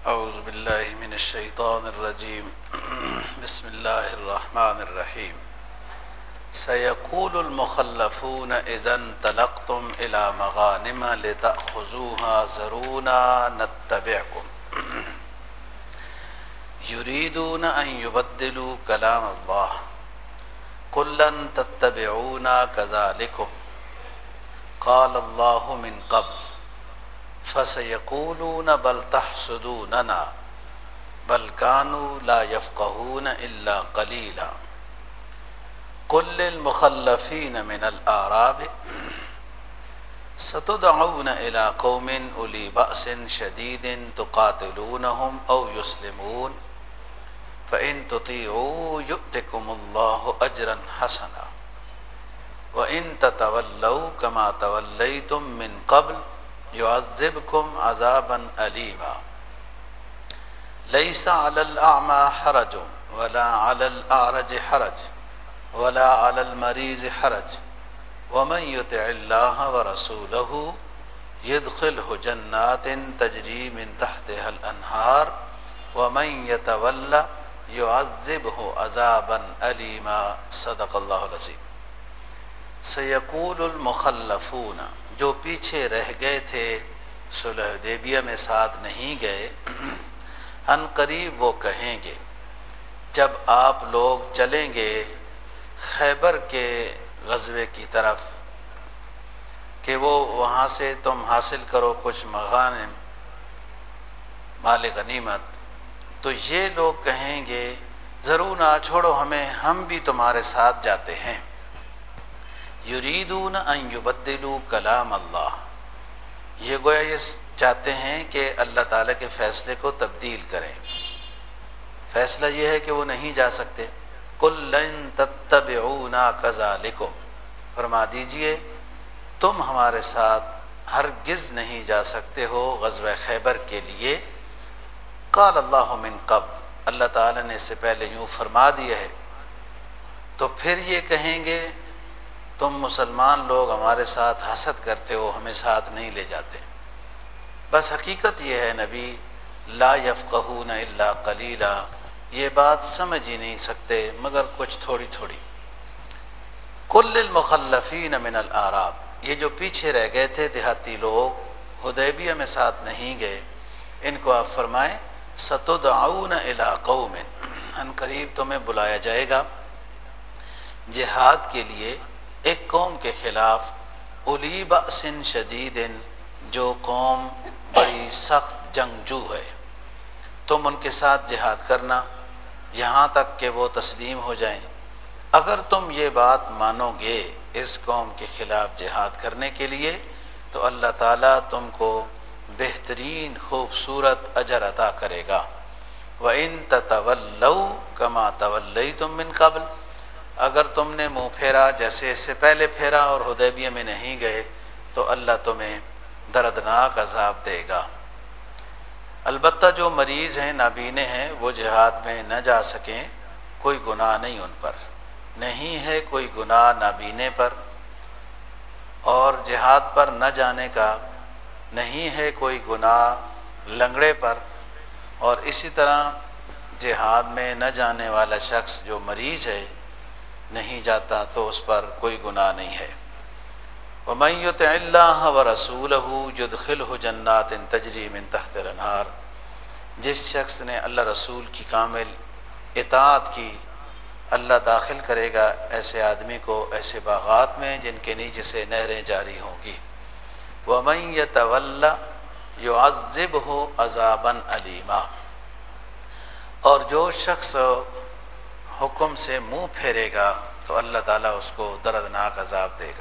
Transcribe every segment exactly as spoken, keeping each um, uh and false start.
اعوذ باللہ من الشیطان الرجیم بسم اللہ الرحمن الرحیم سیقول المخلفون اذا انطلقتم الى مغانم لتأخذوها ذرونا نتبعكم یریدون ان یبدلوا کلام اللہ قل لن تتبعونا کذالکم قال اللہ من قبل فسيقولون بل تحسدوننا بل كانوا لا يفقهون إلا قليلا قل للمخلفين من الأعراب ستدعون إلى قوم أولي بأس شديد تقاتلونهم أو يسلمون فإن تطيعوا يؤتكم الله أجرا حسنا وإن تتولوا كما توليتم من قبل يعذبكم عذابا أليما ليس على الأعمى حرج ولا على الأعرج حرج ولا على المريض حرج ومن يطع الله ورسوله يدخله جنات تجري من تحتها الأنهار ومن يتولى يعذبه عذابا أليما صدق الله العظيم سيقول المخلفون جو پیچھے رہ گئے تھے صلح حدیبیہ میں ساتھ نہیں گئے ان قریب وہ کہیں گے جب آپ لوگ چلیں گے خیبر کے غزوے کی طرف کہ وہ وہاں سے تم حاصل کرو کچھ مغانم مال غنیمت، تو یہ لوگ کہیں گے ضرور نہ چھوڑو ہمیں، ہم بھی تمہارے ساتھ جاتے ہیں۔ یریدون ان یبدلوا کلام اللہ، یہ گویا یہ چاہتے ہیں کہ اللہ تعالیٰ کے فیصلے کو تبدیل کریں۔ فیصلہ یہ ہے کہ وہ نہیں جا سکتے۔ قل لن تتبعونا کذالکم، فرما دیجئے تم ہمارے ساتھ ہرگز نہیں جا سکتے ہو غزوہ خیبر کے لیے۔ قال اللہ من قبل، اللہ تعالیٰ نے اس سے پہلے یوں فرما دیا ہے، تو پھر یہ کہیں گے تم مسلمان لوگ ہمارے ساتھ حسد کرتے ہو، ہمیں ساتھ نہیں لے جاتے۔ بس حقیقت یہ ہے نبی، لا یفقہون الا قلیلا، یہ بات سمجھ ہی نہیں سکتے مگر کچھ تھوڑی تھوڑی۔ قل للمخلفین من الاعراب، یہ جو پیچھے رہ گئے تھے دیہاتی لوگ، حدیبیہ میں ساتھ نہیں گئے، ان کو آپ فرمائیں ستدعون الی قوم، ان قریب تمہیں بلایا جائے گا جہاد کے لیے ایک قوم کے خلاف، اولی بأس شدید، جو قوم بڑی سخت جنگجو ہے، تم ان کے ساتھ جہاد کرنا یہاں تک کہ وہ تسلیم ہو جائیں۔ اگر تم یہ بات مانو گے اس قوم کے خلاف جہاد کرنے کے لیے تو اللہ تعالیٰ تم کو بہترین خوبصورت اجر عطا کرے گا۔ وَإِن تَتَوَلَّوْا كَمَا تَوَلَّيْتُم مِّن قَبْلُ، اگر تم نے منہ پھیرا جیسے اس سے پہلے پھیرا اور حدیبیہ میں نہیں گئے تو اللہ تمہیں دردناک عذاب دے گا۔ البتہ جو مریض ہیں، نابینے ہیں، وہ جہاد میں نہ جا سکیں، کوئی گناہ نہیں ان پر، نہیں ہے کوئی گناہ نابینے پر، اور جہاد پر نہ جانے کا نہیں ہے کوئی گناہ لنگڑے پر، اور اسی طرح جہاد میں نہ جانے والا شخص جو مریض ہے نہیں جاتا تو اس پر کوئی گناہ نہیں ہے۔ وَمَن يُطِعِ اللَّهَ وَرَسُولَهُ يُدْخِلْهُ جَنَّاتٍ تَجْرِي مِن تَحْتِهَا الْأَنْهَارُ، جس شخص نے اللہ رسول کی کامل اطاعت کی، اللہ داخل کرے گا ایسے آدمی کو ایسے باغات میں جن کے نیچے سے نہریں جاری ہوں گی۔ وَمَن يَتَوَلَّ يُعَذِّبْهُ عَذَابًا أَلِيمًا، اور جو شخص حکم سے منہ پھیرے گا تو اللہ تعالیٰ اس کو دردناک عذاب دے گا۔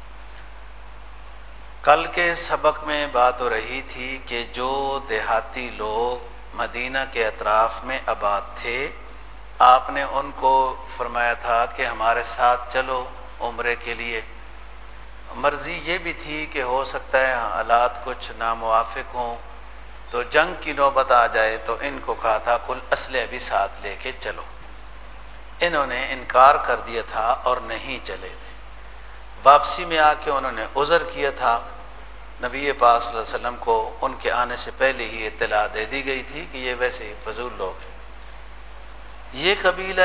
کل کے سبق میں بات ہو رہی تھی کہ جو دیہاتی لوگ مدینہ کے اطراف میں آباد تھے، آپ نے ان کو فرمایا تھا کہ ہمارے ساتھ چلو عمرے کے لیے۔ مرضی یہ بھی تھی کہ ہو سکتا ہے حالات کچھ ناموافق ہوں تو جنگ کی نوبت آ جائے، تو ان کو کہا تھا کل اسلحہ بھی ساتھ لے کے چلو۔ انہوں نے انکار کر دیا تھا اور نہیں چلے تھے۔ واپسی میں آ کے انہوں نے عذر کیا تھا نبی پاک صلی اللہ علیہ وسلم کو ان کے آنے سے پہلے ہی اطلاع دے دی گئی تھی کہ یہ ویسے ہی فضول لوگ ہیں۔ یہ قبیلہ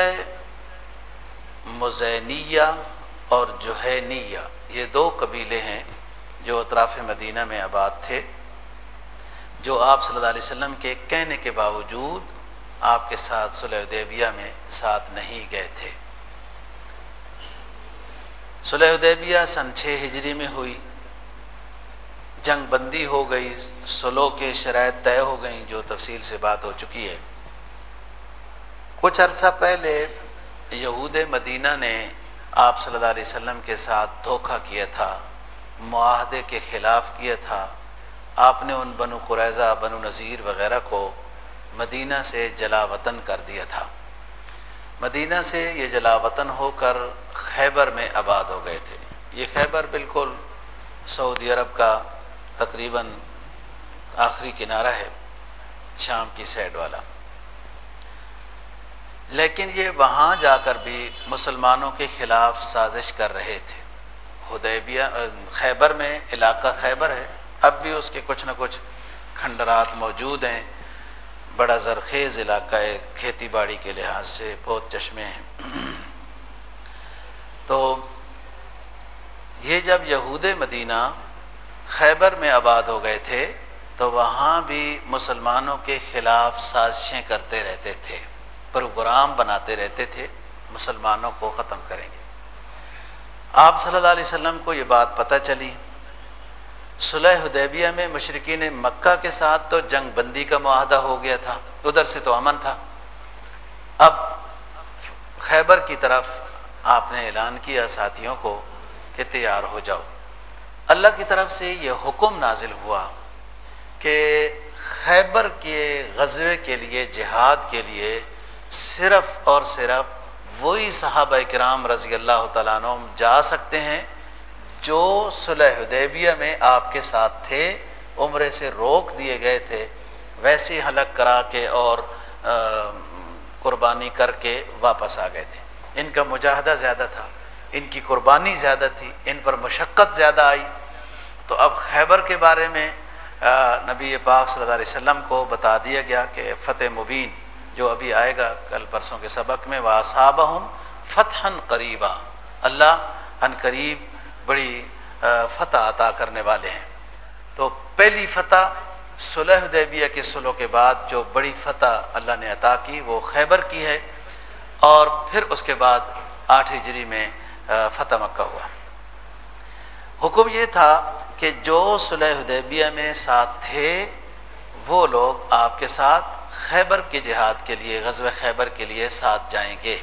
مزینیہ اور جوہینیہ، یہ دو قبیلے ہیں جو اطراف مدینہ میں آباد تھے، جو آپ صلی اللہ علیہ وسلم کے کہنے کے باوجود آپ کے ساتھ صلح حدیبیہ میں ساتھ نہیں گئے تھے۔ صلح حدیبیہ سن چھ ہجری میں ہوئی، جنگ بندی ہو گئی، صلح کے شرائط طے ہو گئیں جو تفصیل سے بات ہو چکی ہے۔ کچھ عرصہ پہلے یہود مدینہ نے آپ صلی اللہ علیہ وسلم کے ساتھ دھوکہ کیا تھا، معاہدے کے خلاف کیا تھا۔ آپ نے ان بنو قریظہ، بنو نذیر وغیرہ کو مدینہ سے جلا وطن کر دیا تھا۔ مدینہ سے یہ جلا وطن ہو کر خیبر میں آباد ہو گئے تھے۔ یہ خیبر بالکل سعودی عرب کا تقریباً آخری کنارہ ہے، شام کی سائڈ والا، لیکن یہ وہاں جا کر بھی مسلمانوں کے خلاف سازش کر رہے تھے۔ حدیبیہ خیبر میں علاقہ خیبر ہے، اب بھی اس کے کچھ نہ کچھ کھنڈرات موجود ہیں، بڑا زرخیز علاقہ ہے، کھیتی باڑی کے لحاظ سے بہت چشمے ہیں۔ تو یہ جب یہود مدینہ خیبر میں آباد ہو گئے تھے تو وہاں بھی مسلمانوں کے خلاف سازشیں کرتے رہتے تھے، پروگرام بناتے رہتے تھے، مسلمانوں کو ختم کریں گے۔ آپ صلی اللہ علیہ وسلم کو یہ بات پتہ چلی۔ صلح حدیبیہ میں مشرکین مکہ کے ساتھ تو جنگ بندی کا معاہدہ ہو گیا تھا، ادھر سے تو امن تھا۔ اب خیبر کی طرف آپ نے اعلان کیا ساتھیوں کو کہ تیار ہو جاؤ۔ اللہ کی طرف سے یہ حکم نازل ہوا کہ خیبر کے غزوے کے لیے، جہاد کے لیے صرف اور صرف وہی صحابہ کرام رضی اللہ تعالیٰ عنہم جا سکتے ہیں جو صلح حدیبیہ میں آپ کے ساتھ تھے، عمرے سے روک دیے گئے تھے، ویسے حلق کرا کے اور قربانی کر کے واپس آ گئے تھے۔ ان کا مجاہدہ زیادہ تھا، ان کی قربانی زیادہ تھی، ان پر مشقت زیادہ آئی۔ تو اب خیبر کے بارے میں نبی پاک صلی اللہ علیہ وسلم کو بتا دیا گیا کہ فتح مبین جو ابھی آئے گا کل پرسوں کے سبق میں، وَأَصَابَهُمْ فَتْحًا قَرِيبًا، اللہ ان قریب بڑی فتح عطا کرنے والے ہیں۔ تو پہلی فتح صلح حدیبیہ کے صلح کے بعد جو بڑی فتح اللہ نے عطا کی وہ خیبر کی ہے، اور پھر اس کے بعد آٹھ ہجری میں فتح مکہ ہوا۔ حکم یہ تھا کہ جو صلح حدیبیہ میں ساتھ تھے وہ لوگ آپ کے ساتھ خیبر کے جہاد کے لیے، غزوہ خیبر کے لیے ساتھ جائیں گے،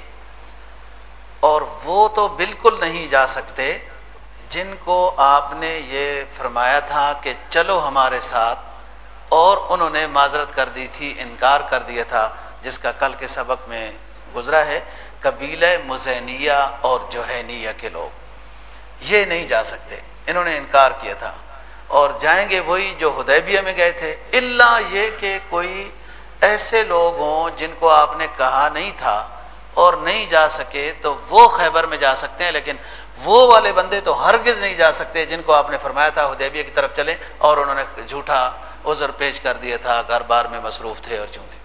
اور وہ تو بالکل نہیں جا سکتے جن کو آپ نے یہ فرمایا تھا کہ چلو ہمارے ساتھ، اور انہوں نے معذرت کر دی تھی، انکار کر دیا تھا، جس کا کل کے سبق میں گزرا ہے۔ قبیلہ مزینیہ اور جوہینیہ کے لوگ یہ نہیں جا سکتے، انہوں نے انکار کیا تھا، اور جائیں گے وہی جو حدیبیہ میں گئے تھے، الا یہ کہ کوئی ایسے لوگ ہوں جن کو آپ نے کہا نہیں تھا اور نہیں جا سکے تو وہ خیبر میں جا سکتے ہیں، لیکن وہ والے بندے تو ہرگز نہیں جا سکتے جن کو آپ نے فرمایا تھا حدیبیہ کی طرف چلیں، اور انہوں نے جھوٹا عذر پیش کر دیا تھا، کاروبار میں مصروف تھے اور چوں تھے۔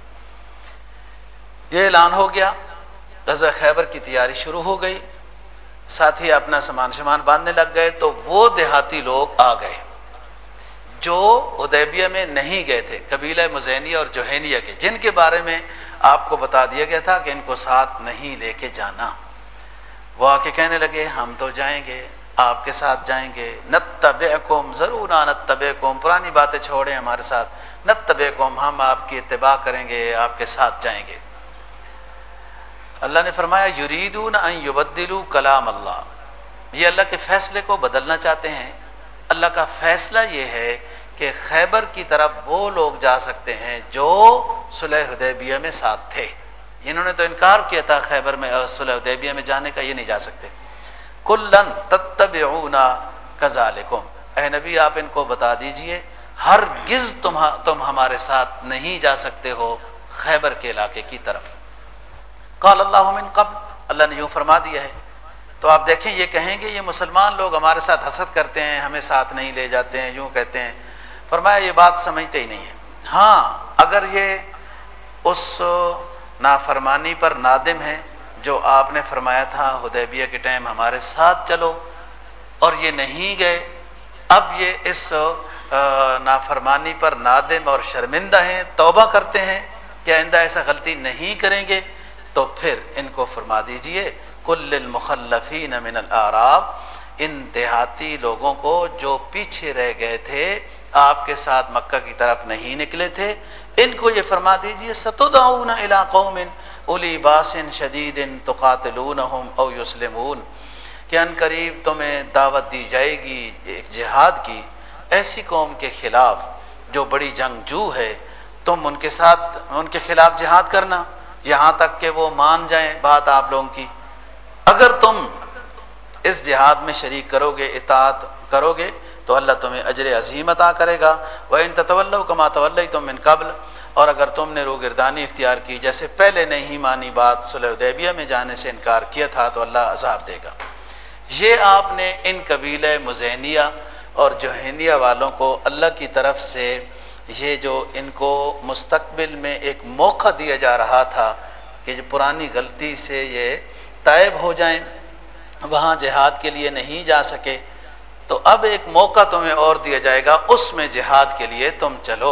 یہ اعلان ہو گیا، غزوہ خیبر کی تیاری شروع ہو گئی، ساتھی اپنا سامان شمان باندھنے لگ گئے۔ تو وہ دیہاتی لوگ آ گئے جو حدیبیہ میں نہیں گئے تھے، قبیلہ مزینیہ اور جوہینیہ کے، جن کے بارے میں آپ کو بتا دیا گیا تھا کہ ان کو ساتھ نہیں لے کے جانا۔ وہ آ کے کہنے لگے ہم تو جائیں گے، آپ کے ساتھ جائیں گے، نتبعکم، ضرور نتبعکم، پرانی باتیں چھوڑیں ہمارے ساتھ، نتبعکم، ہم آپ کی اتباع کریں گے، آپ کے ساتھ جائیں گے۔ اللہ نے فرمایا یریدون ان یبدلوا کلام اللہ، یہ اللہ کے فیصلے کو بدلنا چاہتے ہیں۔ اللہ کا فیصلہ یہ ہے کہ خیبر کی طرف وہ لوگ جا سکتے ہیں جو صلح حدیبیہ میں ساتھ تھے، انہوں نے تو انکار کیا تھا خیبر میں صلح حدیبیہ میں جانے کا، یہ نہیں جا سکتے۔ کلن تتبعون کذالکم، اے نبی آپ ان کو بتا دیجئے ہرگز تم تم ہمارے ساتھ نہیں جا سکتے ہو خیبر کے علاقے کی طرف۔ قال اللہ من قبل، اللہ نے یوں فرما دیا ہے تو آپ دیکھیں یہ کہیں گے یہ مسلمان لوگ ہمارے ساتھ حسد کرتے ہیں، ہمیں ساتھ نہیں لے جاتے ہیں، یوں کہتے ہیں. فرمایا یہ بات سمجھتے ہی نہیں ہیں. ہاں اگر یہ اس نافرمانی پر نادم ہے جو آپ نے فرمایا تھا حدیبیہ کے ٹائم ہمارے ساتھ چلو، اور یہ نہیں گئے، اب یہ اس نافرمانی پر نادم اور شرمندہ ہیں، توبہ کرتے ہیں کہ آئندہ ایسا غلطی نہیں کریں گے، تو پھر ان کو فرما دیجئے کل المخلفین من الاعراب، ان دیہاتی لوگوں کو جو پیچھے رہ گئے تھے، آپ کے ساتھ مکہ کی طرف نہیں نکلے تھے، ان کو یہ فرما دیجئے ستدعون الی قوم اولی باس شدید تقاتلونہم او یسلمون، کہ ان قریب تمہیں دعوت دی جائے گی ایک جہاد کی، ایسی قوم کے خلاف جو بڑی جنگجو ہے، تم ان کے ساتھ ان کے خلاف جہاد کرنا یہاں تک کہ وہ مان جائیں بات آپ لوگوں کی. اگر تم اس جہاد میں شریک کرو گے، اطاعت کرو گے، تو اللہ تمہیں اجر عظیم عطا کرے گا. وَإِن تَتَوَلَّوْا كَمَا تَوَلَّيْتُم مِّن قَبْلُ، اور اگر تم نے روگردانی اختیار کی جیسے پہلے نہیں مانی بات، صلح حدیبیہ میں جانے سے انکار کیا تھا، تو اللہ عذاب دے گا. یہ آپ نے ان قبیلہ مزینیہ اور جوہینیہ والوں کو اللہ کی طرف سے یہ جو ان کو مستقبل میں ایک موقع دیا جا رہا تھا کہ جو پرانی غلطی سے یہ تائب ہو جائیں، وہاں جہاد کے لیے نہیں جا سکے، تو اب ایک موقع تمہیں اور دیا جائے گا، اس میں جہاد کے لیے تم چلو.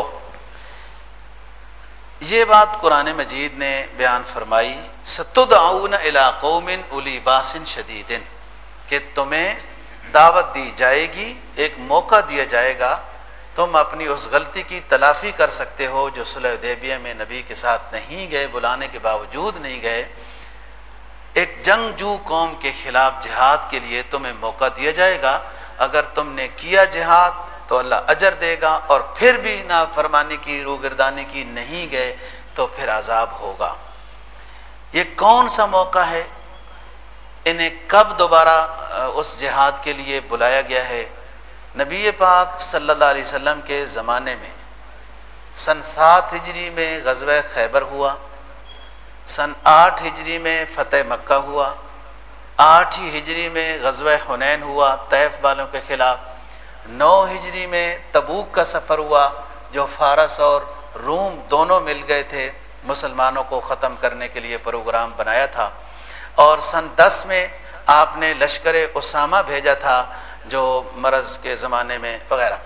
یہ بات قرآن مجید نے بیان فرمائی ستدعون الی قوم اولی باس شدید، کہ تمہیں دعوت دی جائے گی، ایک موقع دیا جائے گا، تم اپنی اس غلطی کی تلافی کر سکتے ہو جو صلح حدیبیہ میں نبی کے ساتھ نہیں گئے، بلانے کے باوجود نہیں گئے. ایک جنگجو قوم کے خلاف جہاد کے لیے تمہیں موقع دیا جائے گا، اگر تم نے کیا جہاد تو اللہ اجر دے گا، اور پھر بھی نافرمانی کی، روگردانی کی نہیں گئے تو پھر عذاب ہوگا. یہ کون سا موقع ہے؟ انہیں کب دوبارہ اس جہاد کے لیے بلایا گیا ہے؟ نبی پاک صلی اللہ علیہ وسلم کے زمانے میں سن سات ہجری میں غزوہ خیبر ہوا، سن آٹھ ہجری میں فتح مکہ ہوا، آٹھ ہی ہجری میں غزوہ حنین ہوا طیف والوں کے خلاف، نو ہجری میں تبوک کا سفر ہوا جو فارس اور روم دونوں مل گئے تھے، مسلمانوں کو ختم کرنے کے لیے پروگرام بنایا تھا، اور سن دس میں آپ نے لشکر اسامہ بھیجا تھا جو مرض کے زمانے میں وغیرہ.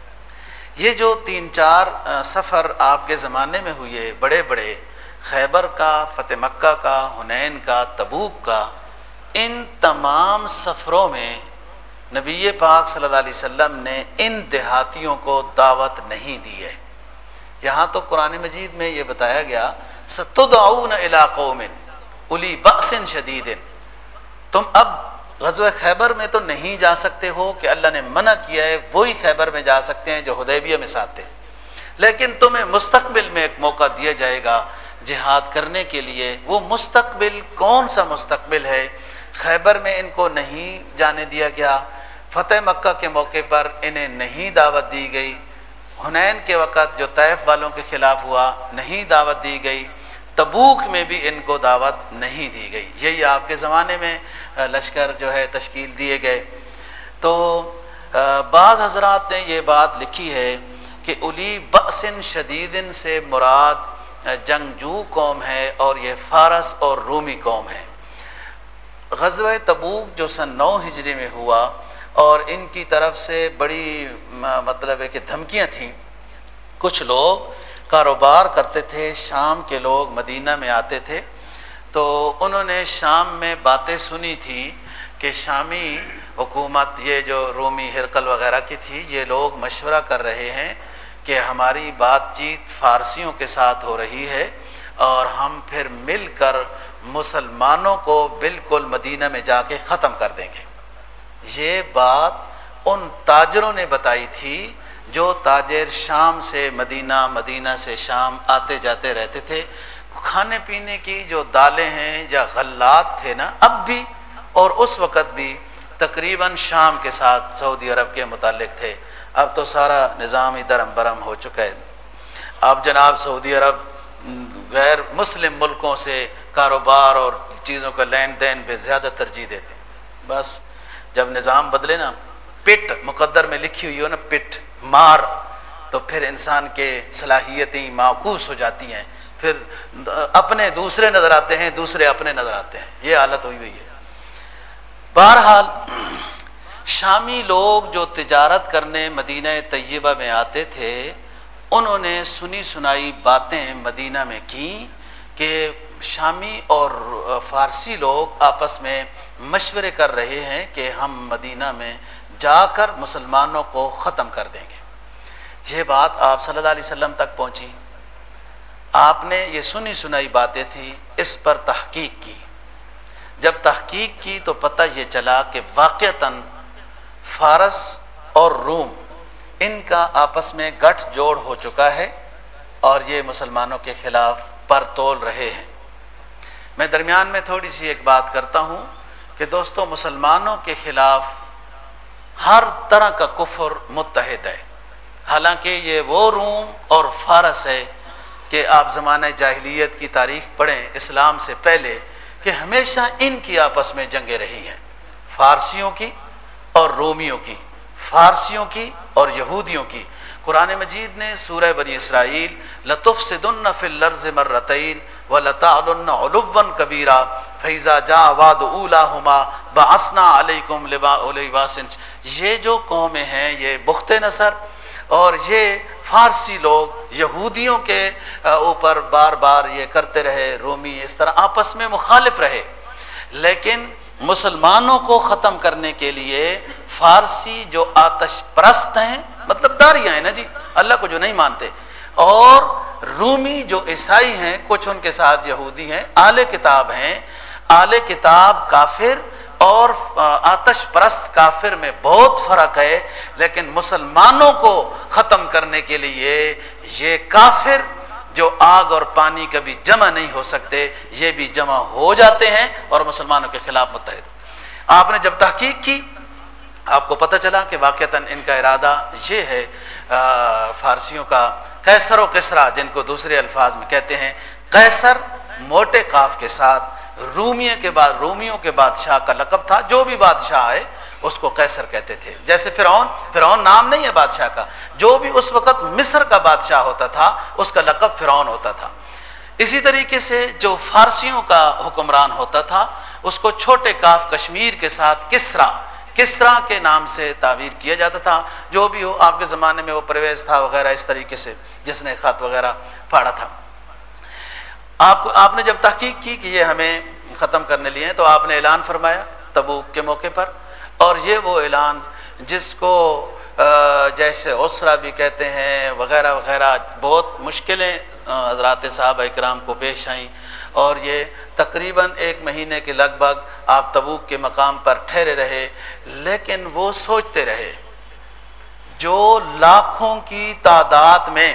یہ جو تین چار سفر آپ کے زمانے میں ہوئے بڑے بڑے، خیبر کا، فتح مکہ کا، حنین کا، تبوک کا، ان تمام سفروں میں نبی پاک صلی اللہ علیہ وسلم نے ان دیہاتیوں کو دعوت نہیں دی ہے. یہاں تو قرآن مجید میں یہ بتایا گیا ستدعون الی قوم اولی بأس شدید، تم اب غزوہ خیبر میں تو نہیں جا سکتے ہو کہ اللہ نے منع کیا ہے، وہی خیبر میں جا سکتے ہیں جو حدیبیہ میں ساتھ تھے، لیکن تمہیں مستقبل میں ایک موقع دیا جائے گا جہاد کرنے کے لیے. وہ مستقبل کون سا مستقبل ہے؟ خیبر میں ان کو نہیں جانے دیا گیا، فتح مکہ کے موقع پر انہیں نہیں دعوت دی گئی، حنین کے وقت جو طیف والوں کے خلاف ہوا نہیں دعوت دی گئی، تبوک میں بھی ان کو دعوت نہیں دی گئی. یہی آپ کے زمانے میں لشکر جو ہے تشکیل دیے گئے. تو بعض حضرات نے یہ بات لکھی ہے کہ اولی بأس شدید سے مراد جنگجو قوم ہے، اور یہ فارس اور رومی قوم ہے. غزوہ تبوک جو سن نو ہجری میں ہوا، اور ان کی طرف سے بڑی مطلب ہے کہ دھمکیاں تھیں. کچھ لوگ کاروبار کرتے تھے، شام کے لوگ مدینہ میں آتے تھے، تو انہوں نے شام میں باتیں سنی تھی کہ شامی حکومت، یہ جو رومی ہرقل وغیرہ کی تھی، یہ لوگ مشورہ کر رہے ہیں کہ ہماری بات چیت فارسیوں کے ساتھ ہو رہی ہے، اور ہم پھر مل کر مسلمانوں کو بالکل مدینہ میں جا کے ختم کر دیں گے. یہ بات ان تاجروں نے بتائی تھی جو تاجر شام سے مدینہ، مدینہ سے شام آتے جاتے رہتے تھے. کھانے پینے کی جو دالیں ہیں یا غلات تھے نا، اب بھی اور اس وقت بھی تقریباً شام کے ساتھ سعودی عرب کے متعلق تھے. اب تو سارا نظام ہی درم برم ہو چکا ہے. اب جناب سعودی عرب غیر مسلم ملکوں سے کاروبار اور چیزوں کا لین دین پہ زیادہ ترجیح دیتے ہیں. بس جب نظام بدلے نا، پٹ مقدر میں لکھی ہوئی ہو نا، پٹ مار، تو پھر انسان کے صلاحیتیں معکوس ہو جاتی ہیں، پھر اپنے دوسرے نظر آتے ہیں، دوسرے اپنے نظر آتے ہیں، یہ حالت ہوئی ہوئی ہے۔ بہرحال شامی لوگ جو تجارت کرنے مدینہ طیبہ میں آتے تھے، انہوں نے سنی سنائی باتیں مدینہ میں کی کہ شامی اور فارسی لوگ آپس میں مشورے کر رہے ہیں کہ ہم مدینہ میں جا کر مسلمانوں کو ختم کر دیں گے۔ یہ بات آپ صلی اللہ علیہ وسلم تک پہنچی، آپ نے یہ سنی سنائی باتیں تھیں، اس پر تحقیق کی۔ جب تحقیق کی تو پتہ یہ چلا کہ واقعتاً فارس اور روم ان کا آپس میں گٹھ جوڑ ہو چکا ہے اور یہ مسلمانوں کے خلاف پر تول رہے ہیں۔ میں درمیان میں تھوڑی سی ایک بات کرتا ہوں کہ دوستو، مسلمانوں کے خلاف ہر طرح کا کفر متحد ہے، حالانکہ یہ وہ روم اور فارس ہے کہ آپ زمانہ جاہلیت کی تاریخ پڑھیں اسلام سے پہلے، کہ ہمیشہ ان کی آپس میں جنگیں رہی ہیں، فارسیوں کی اور رومیوں کی، فارسیوں کی اور یہودیوں کی۔ قرآن مجید نے سورہ بنی اسرائیل لَتُفْسِدُنَّ فِي الْأَرْضِ مَرَّتَيْنِ وَلَتَعْلُنَّ عُلُوًّا كَبِيرًا فَإِذَا جَاءَ وَعْدُ أُولَاهُمَا بَعَثْنَا عَلَيْكُمْ لِبَاسٍ، یہ جو قومیں ہیں، یہ بخت نصر اور یہ فارسی لوگ یہودیوں کے اوپر بار بار یہ کرتے رہے، رومی اس طرح آپس میں مخالف رہے، لیکن مسلمانوں کو ختم کرنے کے لیے فارسی جو آتش پرست ہیں، مطلب داریاں ہیں نا جی، اللہ کو جو نہیں مانتے، اور رومی جو عیسائی ہیں، کچھ ان کے ساتھ یہودی ہیں، اہل کتاب ہیں، اہل کتاب کافر اور آتش پرست کافر میں بہت فرق ہے، لیکن مسلمانوں کو ختم کرنے کے لیے یہ کافر جو آگ اور پانی کبھی جمع نہیں ہو سکتے، یہ بھی جمع ہو جاتے ہیں اور مسلمانوں کے خلاف متحد۔ آپ نے جب تحقیق کی، آپ کو پتہ چلا کہ واقعتاً ان کا ارادہ یہ ہے، فارسیوں کا قیصر و کسریٰ جن کو دوسرے الفاظ میں کہتے ہیں، قیصر موٹے قاف کے ساتھ، رومیہ کے بعد رومیوں کے بادشاہ کا لقب تھا، جو بھی بادشاہ ہے اس کو قیصر کہتے تھے۔ جیسے فرعون، فرعون نام نہیں ہے بادشاہ کا، جو بھی اس وقت مصر کا بادشاہ ہوتا تھا اس کا لقب فرعون ہوتا تھا۔ اسی طریقے سے جو فارسیوں کا حکمران ہوتا تھا اس کو چھوٹے کاف کشمیر کے ساتھ کسریٰ کسریٰ کے نام سے تعبیر کیا جاتا تھا۔ جو بھی ہو، آپ کے زمانے میں وہ پرویز تھا وغیرہ اس طریقے سے، جس نے خط وغیرہ پاڑا تھا۔ آپ کو آپ نے جب تحقیق کی کہ یہ ہمیں ختم کرنے لیے ہیں تو آپ نے اعلان فرمایا تبوک کے موقع پر، اور یہ وہ اعلان جس کو جیسے اسرا بھی کہتے ہیں وغیرہ وغیرہ، بہت مشکلیں حضرات صحابہ اکرام کو پیش آئیں، اور یہ تقریباً ایک مہینے کے لگ بھگ آپ تبوک کے مقام پر ٹھہرے رہے، لیکن وہ سوچتے رہے، جو لاکھوں کی تعداد میں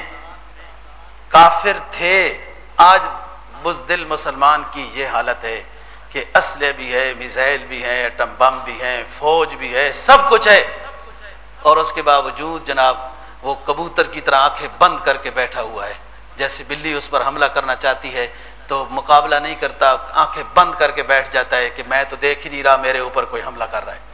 کافر تھے، آج بزدل مسلمان کی یہ حالت ہے کہ اسلحے بھی ہے، میزائل بھی ہیں، ایٹم بم بھی ہیں، فوج بھی ہے، سب کچھ ہے، اور اس کے باوجود جناب وہ کبوتر کی طرح آنکھیں بند کر کے بیٹھا ہوا ہے، جیسے بلی اس پر حملہ کرنا چاہتی ہے تو مقابلہ نہیں کرتا، آنکھیں بند کر کے بیٹھ جاتا ہے کہ میں تو دیکھ ہی نہیں رہا میرے اوپر کوئی حملہ کر رہا ہے۔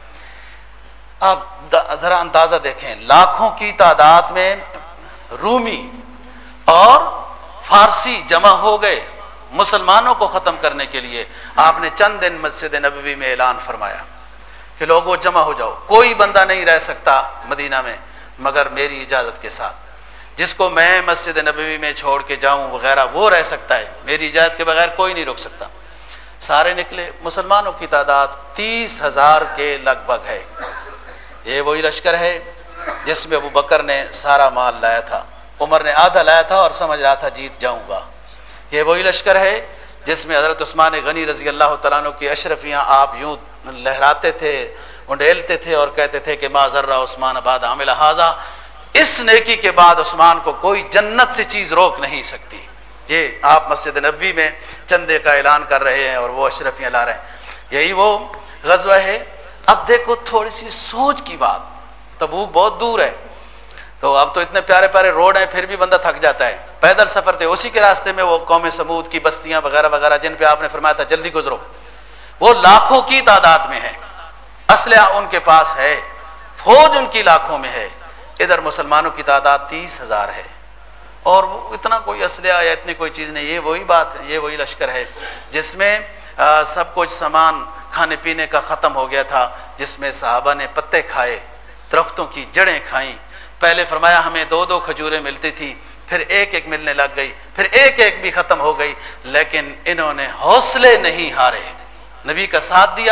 آپ ذرا اندازہ دیکھیں، لاکھوں کی تعداد میں رومی اور فارسی جمع ہو گئے مسلمانوں کو ختم کرنے کے لیے۔ آپ نے چند دن مسجد نبوی میں اعلان فرمایا کہ لوگوں جمع ہو جاؤ، کوئی بندہ نہیں رہ سکتا مدینہ میں مگر میری اجازت کے ساتھ، جس کو میں مسجد نبوی میں چھوڑ کے جاؤں وغیرہ وہ رہ سکتا ہے، میری اجازت کے بغیر کوئی نہیں روک سکتا۔ سارے نکلے، مسلمانوں کی تعداد تیس ہزار کے لگ بھگ ہے۔ یہ وہی لشکر ہے جس میں ابو بکر نے سارا مال لایا تھا، عمر نے آدھا لایا تھا اور سمجھ رہا تھا جیت جاؤں گا۔ یہ وہی لشکر ہے جس میں حضرت عثمان غنی رضی اللہ تعالیٰ عنہ کی اشرفیاں آپ یوں لہراتے تھے، انڈیلتے تھے اور کہتے تھے کہ ما ذرہ عثمان بعد عمل ھذا، اس نیکی کے بعد عثمان کو کوئی جنت سے چیز روک نہیں سکتی۔ یہ آپ مسجد نبوی میں چندے کا اعلان کر رہے ہیں اور وہ اشرفیاں لا رہے ہیں، یہی وہ غزوہ ہے۔ اب دیکھو تھوڑی سی سوچ کی بات، تبوک بہت دور ہے، تو اب تو اتنے پیارے پیارے روڈ ہیں پھر بھی بندہ تھک جاتا ہے، پیدل سفر تھے، اسی کے راستے میں وہ قوم سمود کی بستیاں وغیرہ وغیرہ جن پہ آپ نے فرمایا تھا جلدی گزرو، وہ لاکھوں کی تعداد میں ہے۔ اسلحہ ان کے پاس ہے، فوج ان کی لاکھوں میں ہے، ادھر مسلمانوں کی تعداد تیس ہزار ہے، اور وہ اتنا کوئی اسلحہ یا اتنی کوئی چیز نہیں. یہ وہی بات ہے، یہ وہی لشکر ہے جس میں آ, سب کچھ سامان کھانے پینے کا ختم ہو گیا تھا، جس میں صحابہ نے پتے کھائے، درختوں کی جڑیں کھائیں. پہلے فرمایا ہمیں دو دو کھجوریں ملتی تھی، پھر ایک ایک ملنے لگ گئی، پھر ایک ایک بھی ختم ہو گئی، لیکن انہوں نے حوصلے نہیں ہارے، نبی کا ساتھ دیا.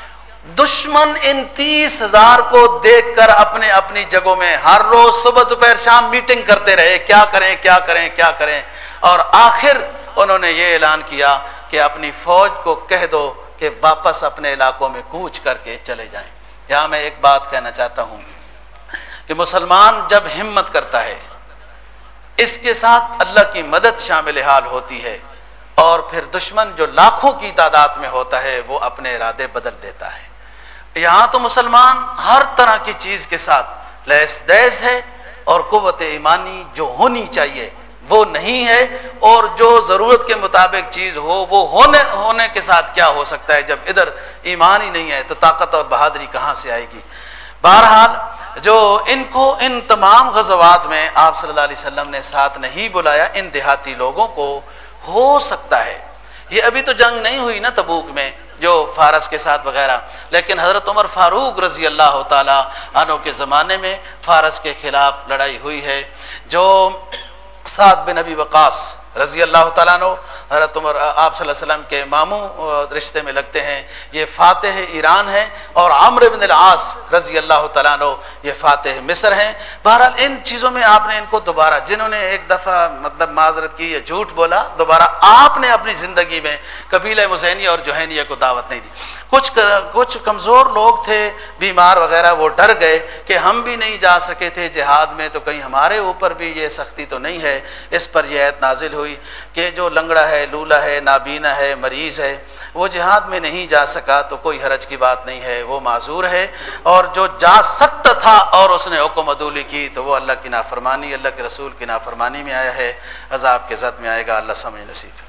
دشمن ان تیس ہزار کو دیکھ کر اپنے اپنی جگہوں میں ہر روز صبح دوپہر شام میٹنگ کرتے رہے، کیا کریں کیا کریں کیا کریں، اور آخر انہوں نے یہ اعلان کیا کہ اپنی فوج کو کہہ دو کہ واپس اپنے علاقوں میں کوچ کر کے چلے جائیں. یہاں میں ایک بات کہنا چاہتا ہوں کہ مسلمان جب ہمت کرتا ہے، اس کے ساتھ اللہ کی مدد شامل حال ہوتی ہے، اور پھر دشمن جو لاکھوں کی تعداد میں ہوتا ہے وہ اپنے ارادے بدل دیتا ہے. یہاں تو مسلمان ہر طرح کی چیز کے ساتھ لیس دیس ہے، اور قوت ایمانی جو ہونی چاہیے وہ نہیں ہے، اور جو ضرورت کے مطابق چیز ہو وہ ہونے ہونے کے ساتھ کیا ہو سکتا ہے. جب ادھر ایمان ہی نہیں ہے تو طاقت اور بہادری کہاں سے آئے گی. بہرحال جو ان کو ان تمام غزوات میں آپ صلی اللہ علیہ وسلم نے ساتھ نہیں بلایا، ان دیہاتی لوگوں کو، ہو سکتا ہے یہ ابھی تو جنگ نہیں ہوئی نا تبوک میں جو فارس کے ساتھ وغیرہ، لیکن حضرت عمر فاروق رضی اللہ تعالی عنہ کے زمانے میں فارس کے خلاف لڑائی ہوئی ہے. جو سعد بن ابی وقاص رضی اللہ تعالیٰ عنہ حضرت عمر آپ صلی اللہ علیہ وسلم کے ماموں رشتے میں لگتے ہیں، یہ فاتح ایران ہیں، اور عمرو بن العاص رضی اللہ تعالیٰ عنہ یہ فاتح مصر ہیں. بہرحال ان چیزوں میں آپ نے ان کو دوبارہ، جنہوں نے ایک دفعہ مطلب معذرت کی یا جھوٹ بولا، دوبارہ آپ نے اپنی زندگی میں قبیلہ مزینیہ اور جوہینیہ کو دعوت نہیں دی. کچھ کچھ کمزور لوگ تھے، بیمار وغیرہ، وہ ڈر گئے کہ ہم بھی نہیں جا سکے تھے جہاد میں، تو کہیں ہمارے اوپر بھی یہ سختی تو نہیں ہے. اس پر یہ آیت نازل ہوئی کہ جو لنگڑا ہے، لولا ہے، نابینا ہے، مریض ہے، وہ جہاد میں نہیں جا سکا تو کوئی حرج کی بات نہیں ہے، وہ معذور ہے. اور جو جا سکتا تھا اور اس نے حکم عدولی کی تو وہ اللہ کی نافرمانی، اللہ کے رسول کی نافرمانی میں آیا ہے، عذاب کے زد میں آئے گا. اللہ سمجھ نصیب.